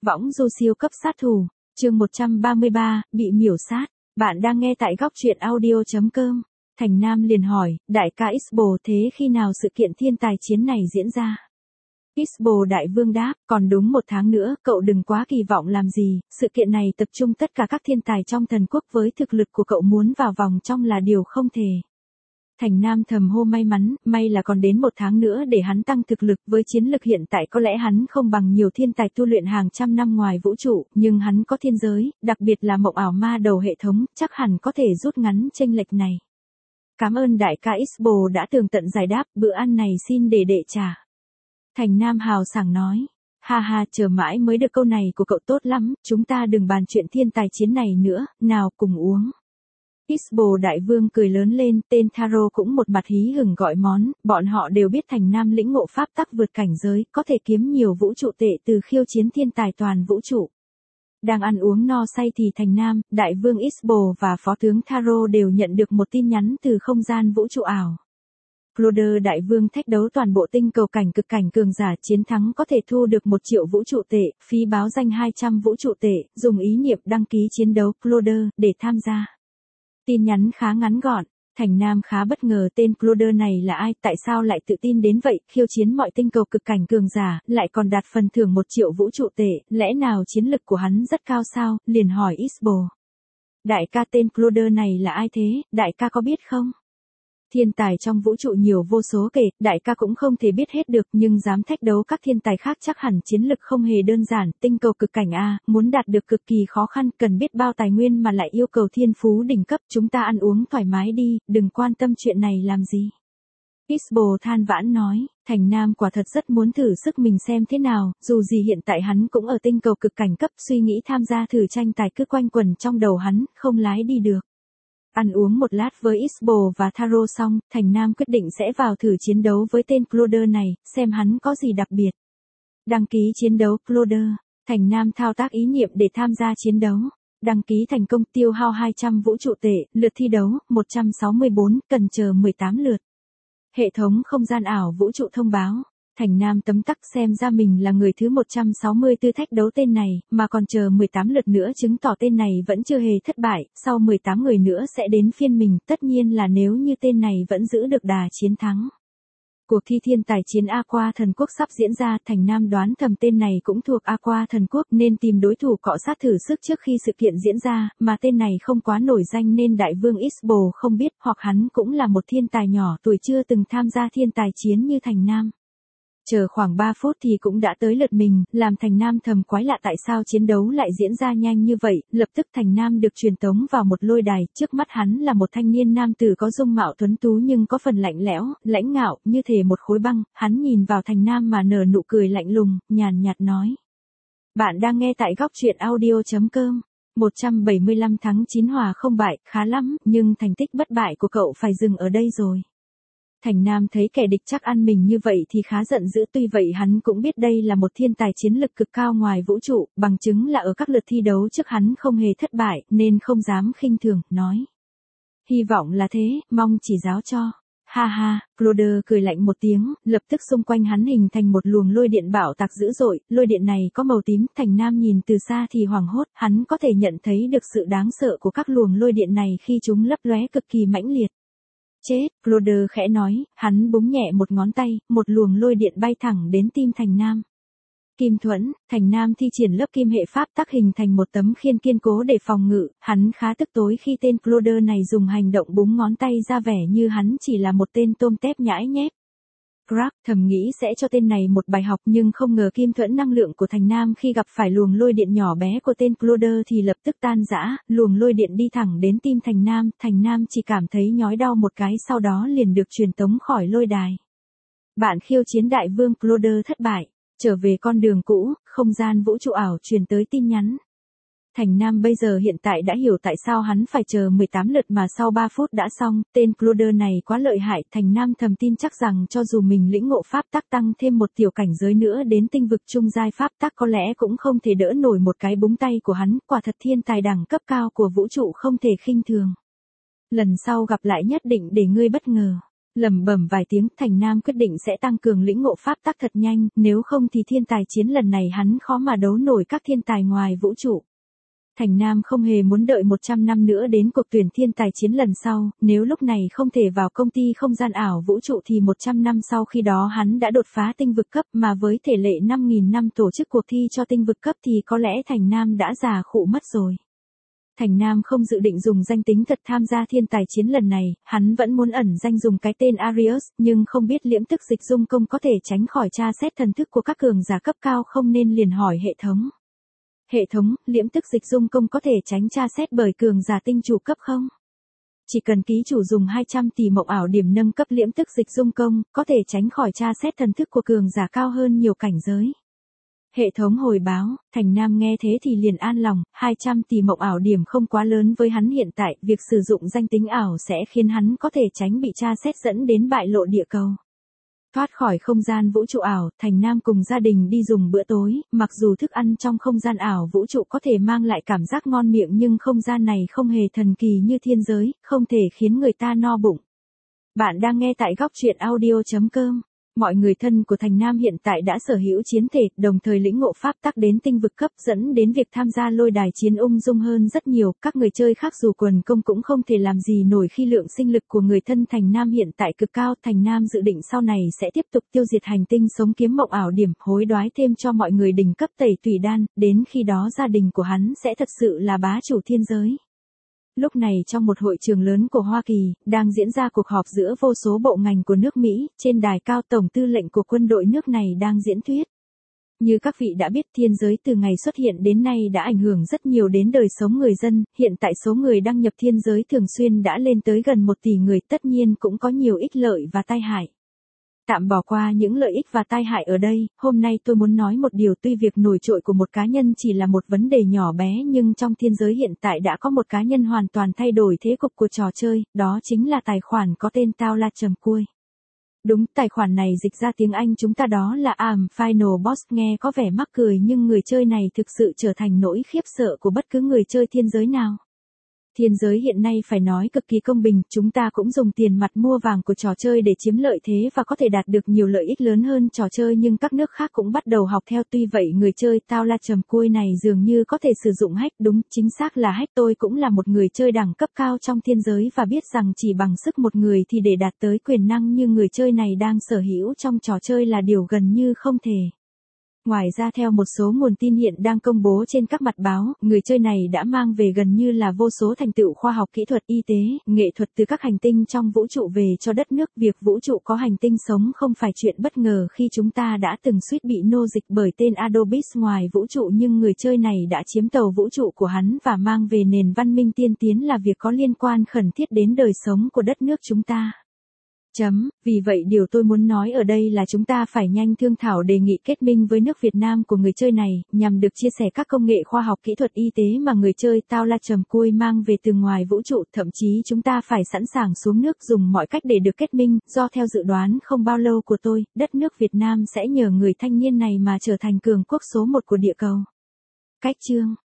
Võng du siêu cấp sát thủ, chương 133, bị miểu sát. Bạn đang nghe tại góc truyện audio.com. Thành Nam liền hỏi, đại ca Xbo, thế khi nào sự kiện thiên tài chiến này diễn ra? Xbo đại vương đáp, còn đúng 1 tháng nữa, cậu đừng quá kỳ vọng làm gì, sự kiện này tập trung tất cả các thiên tài trong thần quốc, với thực lực của cậu muốn vào vòng trong là điều không thể. Thành Nam thầm hô may mắn, may là còn đến 1 tháng nữa để hắn tăng thực lực, với chiến lực hiện tại có lẽ hắn không bằng nhiều thiên tài tu luyện hàng trăm năm ngoài vũ trụ, nhưng hắn có thiên giới, đặc biệt là mộng ảo ma đầu hệ thống, chắc hẳn có thể rút ngắn chênh lệch này. Cảm ơn đại ca Xbo đã tường tận giải đáp, bữa ăn này xin để đệ trả. Thành Nam hào sảng nói, ha ha, chờ mãi mới được câu này của cậu, tốt lắm, chúng ta đừng bàn chuyện thiên tài chiến này nữa, nào cùng uống. Xbo đại vương cười lớn lên, tên Taro cũng một mặt hí hửng gọi món, bọn họ đều biết Thành Nam lĩnh ngộ pháp tắc vượt cảnh giới, có thể kiếm nhiều vũ trụ tệ từ khiêu chiến thiên tài toàn vũ trụ. Đang ăn uống no say thì Thành Nam, đại vương Xbo và phó tướng Taro đều nhận được một tin nhắn từ không gian vũ trụ ảo. Cloder đại vương thách đấu toàn bộ tinh cầu cảnh cực cảnh cường giả, chiến thắng có thể thu được 1 triệu vũ trụ tệ, phí báo danh 200 vũ trụ tệ, dùng ý niệm đăng ký chiến đấu Cloder để tham gia. Tin nhắn khá ngắn gọn, Thành Nam khá bất ngờ tên Cloder này là ai, tại sao lại tự tin đến vậy, khiêu chiến mọi tinh cầu cực cảnh cường giả, lại còn đạt phần thưởng 1 triệu vũ trụ tệ, lẽ nào chiến lực của hắn rất cao sao, liền hỏi Xbo. Đại ca, tên Cloder này là ai thế, đại ca có biết không? Thiên tài trong vũ trụ nhiều vô số kể, đại ca cũng không thể biết hết được, nhưng dám thách đấu các thiên tài khác chắc hẳn chiến lực không hề đơn giản, tinh cầu cực cảnh A, muốn đạt được cực kỳ khó khăn, cần biết bao tài nguyên mà lại yêu cầu thiên phú đỉnh cấp, chúng ta ăn uống thoải mái đi, đừng quan tâm chuyện này làm gì. Xbo than vãn nói, Thành Nam quả thật rất muốn thử sức mình xem thế nào, dù gì hiện tại hắn cũng ở tinh cầu cực cảnh cấp, suy nghĩ tham gia thử tranh tài cứ quanh quẩn trong đầu hắn, không lái đi được. Ăn uống một lát với Xbo và Taro xong, Thành Nam quyết định sẽ vào thử chiến đấu với tên Cloder này, xem hắn có gì đặc biệt. Đăng ký chiến đấu Cloder, Thành Nam thao tác ý niệm để tham gia chiến đấu. Đăng ký thành công, tiêu hao 200 vũ trụ tệ, lượt thi đấu, 164, cần chờ 18 lượt. Hệ thống không gian ảo vũ trụ thông báo. Thành Nam tấm tắc, xem ra mình là người thứ 164 thách đấu tên này, mà còn chờ 18 lượt nữa chứng tỏ tên này vẫn chưa hề thất bại, sau 18 người nữa sẽ đến phiên mình, tất nhiên là nếu như tên này vẫn giữ được đà chiến thắng. Cuộc thi thiên tài chiến Aqua thần quốc sắp diễn ra, Thành Nam đoán thầm tên này cũng thuộc Aqua thần quốc nên tìm đối thủ cọ sát thử sức trước khi sự kiện diễn ra, mà tên này không quá nổi danh nên đại vương Xbo không biết, hoặc hắn cũng là một thiên tài nhỏ tuổi chưa từng tham gia thiên tài chiến như Thành Nam. Chờ khoảng 3 phút thì cũng đã tới lượt mình, làm Thành Nam thầm quái lạ tại sao chiến đấu lại diễn ra nhanh như vậy, lập tức Thành Nam được truyền tống vào một lôi đài, trước mắt hắn là một thanh niên nam tử có dung mạo tuấn tú nhưng có phần lạnh lẽo, lãnh ngạo, như thể một khối băng, hắn nhìn vào Thành Nam mà nở nụ cười lạnh lùng, nhàn nhạt nói. Bạn đang nghe tại góc truyện audio.com. 175 thắng 9 hòa không bại, khá lắm, nhưng thành tích bất bại của cậu phải dừng ở đây rồi. Thành Nam thấy kẻ địch chắc ăn mình như vậy thì khá giận dữ, tuy vậy hắn cũng biết đây là một thiên tài chiến lực cực cao ngoài vũ trụ, bằng chứng là ở các lượt thi đấu trước hắn không hề thất bại, nên không dám khinh thường, nói. Hy vọng là thế, mong chỉ giáo cho. Ha ha, Cloder cười lạnh một tiếng, lập tức xung quanh hắn hình thành một luồng lôi điện bạo tạc dữ dội, lôi điện này có màu tím, Thành Nam nhìn từ xa thì hoảng hốt, hắn có thể nhận thấy được sự đáng sợ của các luồng lôi điện này khi chúng lấp lóe cực kỳ mãnh liệt. Chết, Cloder khẽ nói, hắn búng nhẹ một ngón tay, một luồng lôi điện bay thẳng đến tim Thành Nam. Kim thuẫn, Thành Nam thi triển lớp kim hệ pháp tắc hình thành một tấm khiên kiên cố để phòng ngự, hắn khá tức tối khi tên Cloder này dùng hành động búng ngón tay ra vẻ như hắn chỉ là một tên tôm tép nhãi nhép. Crack thầm nghĩ sẽ cho tên này một bài học nhưng không ngờ kim thuẫn năng lượng của Thành Nam khi gặp phải luồng lôi điện nhỏ bé của tên Cloder thì lập tức tan rã, luồng lôi điện đi thẳng đến tim Thành Nam chỉ cảm thấy nhói đau một cái sau đó liền được truyền tống khỏi lôi đài. Bạn khiêu chiến đại vương Cloder thất bại, trở về con đường cũ, không gian vũ trụ ảo truyền tới tin nhắn. Thành Nam bây giờ hiện tại đã hiểu tại sao hắn phải chờ 18 lượt mà sau 3 phút đã xong, tên Cloder này quá lợi hại, Thành Nam thầm tin chắc rằng cho dù mình lĩnh ngộ pháp tắc tăng thêm một tiểu cảnh giới nữa đến tinh vực trung giai pháp tắc có lẽ cũng không thể đỡ nổi một cái búng tay của hắn, quả thật thiên tài đẳng cấp cao của vũ trụ không thể khinh thường. Lần sau gặp lại nhất định để ngươi bất ngờ. Lẩm bẩm vài tiếng, Thành Nam quyết định sẽ tăng cường lĩnh ngộ pháp tắc thật nhanh, nếu không thì thiên tài chiến lần này hắn khó mà đấu nổi các thiên tài ngoài vũ trụ. Thành Nam không hề muốn đợi 100 năm nữa đến cuộc tuyển thiên tài chiến lần sau, nếu lúc này không thể vào công ty không gian ảo vũ trụ thì 100 năm sau khi đó hắn đã đột phá tinh vực cấp, mà với thể lệ 5.000 năm tổ chức cuộc thi cho tinh vực cấp thì có lẽ Thành Nam đã già khụ mất rồi. Thành Nam không dự định dùng danh tính thật tham gia thiên tài chiến lần này, hắn vẫn muốn ẩn danh dùng cái tên Arius, nhưng không biết liễm tức dịch dung công có thể tránh khỏi tra xét thần thức của các cường giả cấp cao không nên liền hỏi hệ thống. Hệ thống, liễm tức dịch dung công có thể tránh tra xét bởi cường giả tinh chủ cấp không? Chỉ cần ký chủ dùng 200 tỷ mộng ảo điểm nâng cấp liễm tức dịch dung công, có thể tránh khỏi tra xét thần thức của cường giả cao hơn nhiều cảnh giới. Hệ thống hồi báo, Thành Nam nghe thế thì liền an lòng, 200 tỷ mộng ảo điểm không quá lớn với hắn hiện tại, việc sử dụng danh tính ảo sẽ khiến hắn có thể tránh bị tra xét dẫn đến bại lộ địa cầu. Thoát khỏi không gian vũ trụ ảo, Thành Nam cùng gia đình đi dùng bữa tối, mặc dù thức ăn trong không gian ảo vũ trụ có thể mang lại cảm giác ngon miệng nhưng không gian này không hề thần kỳ như thiên giới, không thể khiến người ta no bụng. Bạn đang nghe tại góc truyện audio.com. Mọi người thân của Thành Nam hiện tại đã sở hữu chiến thể, đồng thời lĩnh ngộ pháp tắc đến tinh vực cấp dẫn đến việc tham gia lôi đài chiến ung dung hơn rất nhiều, các người chơi khác dù quần công cũng không thể làm gì nổi khi lượng sinh lực của người thân Thành Nam hiện tại cực cao. Thành Nam dự định sau này sẽ tiếp tục tiêu diệt hành tinh sống kiếm mộng ảo điểm, hối đoái thêm cho mọi người đỉnh cấp tẩy tùy đan, đến khi đó gia đình của hắn sẽ thật sự là bá chủ thiên giới. Lúc này trong một hội trường lớn của Hoa Kỳ, đang diễn ra cuộc họp giữa vô số bộ ngành của nước Mỹ, trên đài cao tổng tư lệnh của quân đội nước này đang diễn thuyết. Như các vị đã biết, thiên giới từ ngày xuất hiện đến nay đã ảnh hưởng rất nhiều đến đời sống người dân, hiện tại số người đăng nhập thiên giới thường xuyên đã lên tới gần 1 tỷ người, tất nhiên cũng có nhiều ích lợi và tai hại. Tạm bỏ qua những lợi ích và tai hại ở đây, hôm nay tôi muốn nói một điều, tuy việc nổi trội của một cá nhân chỉ là một vấn đề nhỏ bé nhưng trong thiên giới hiện tại đã có một cá nhân hoàn toàn thay đổi thế cục của trò chơi, đó chính là tài khoản có tên Tao La Trầm Cui. Đúng, tài khoản này dịch ra tiếng Anh chúng ta đó là Final Boss, nghe có vẻ mắc cười nhưng người chơi này thực sự trở thành nỗi khiếp sợ của bất cứ người chơi thiên giới nào. Thiên giới hiện nay phải nói cực kỳ công bình, chúng ta cũng dùng tiền mặt mua vàng của trò chơi để chiếm lợi thế và có thể đạt được nhiều lợi ích lớn hơn trò chơi, nhưng các nước khác cũng bắt đầu học theo, tuy vậy người chơi Tao La Trầm Cui này dường như có thể sử dụng hack, đúng, chính xác là hack. Tôi cũng là một người chơi đẳng cấp cao trong thiên giới và biết rằng chỉ bằng sức một người thì để đạt tới quyền năng như người chơi này đang sở hữu trong trò chơi là điều gần như không thể. Ngoài ra theo một số nguồn tin hiện đang công bố trên các mặt báo, người chơi này đã mang về gần như là vô số thành tựu khoa học kỹ thuật, y tế, nghệ thuật từ các hành tinh trong vũ trụ về cho đất nước. Việc vũ trụ có hành tinh sống không phải chuyện bất ngờ khi chúng ta đã từng suýt bị nô dịch bởi tên Adobis ngoài vũ trụ, nhưng người chơi này đã chiếm tàu vũ trụ của hắn và mang về nền văn minh tiên tiến là việc có liên quan khẩn thiết đến đời sống của đất nước chúng ta. Vì vậy điều tôi muốn nói ở đây là chúng ta phải nhanh thương thảo đề nghị kết minh với nước Việt Nam của người chơi này, nhằm được chia sẻ các công nghệ khoa học kỹ thuật y tế mà người chơi Tao La Trầm Cui mang về từ ngoài vũ trụ, thậm chí chúng ta phải sẵn sàng xuống nước dùng mọi cách để được kết minh, do theo dự đoán không bao lâu của tôi, đất nước Việt Nam sẽ nhờ người thanh niên này mà trở thành cường quốc số 1 của địa cầu. Cách chương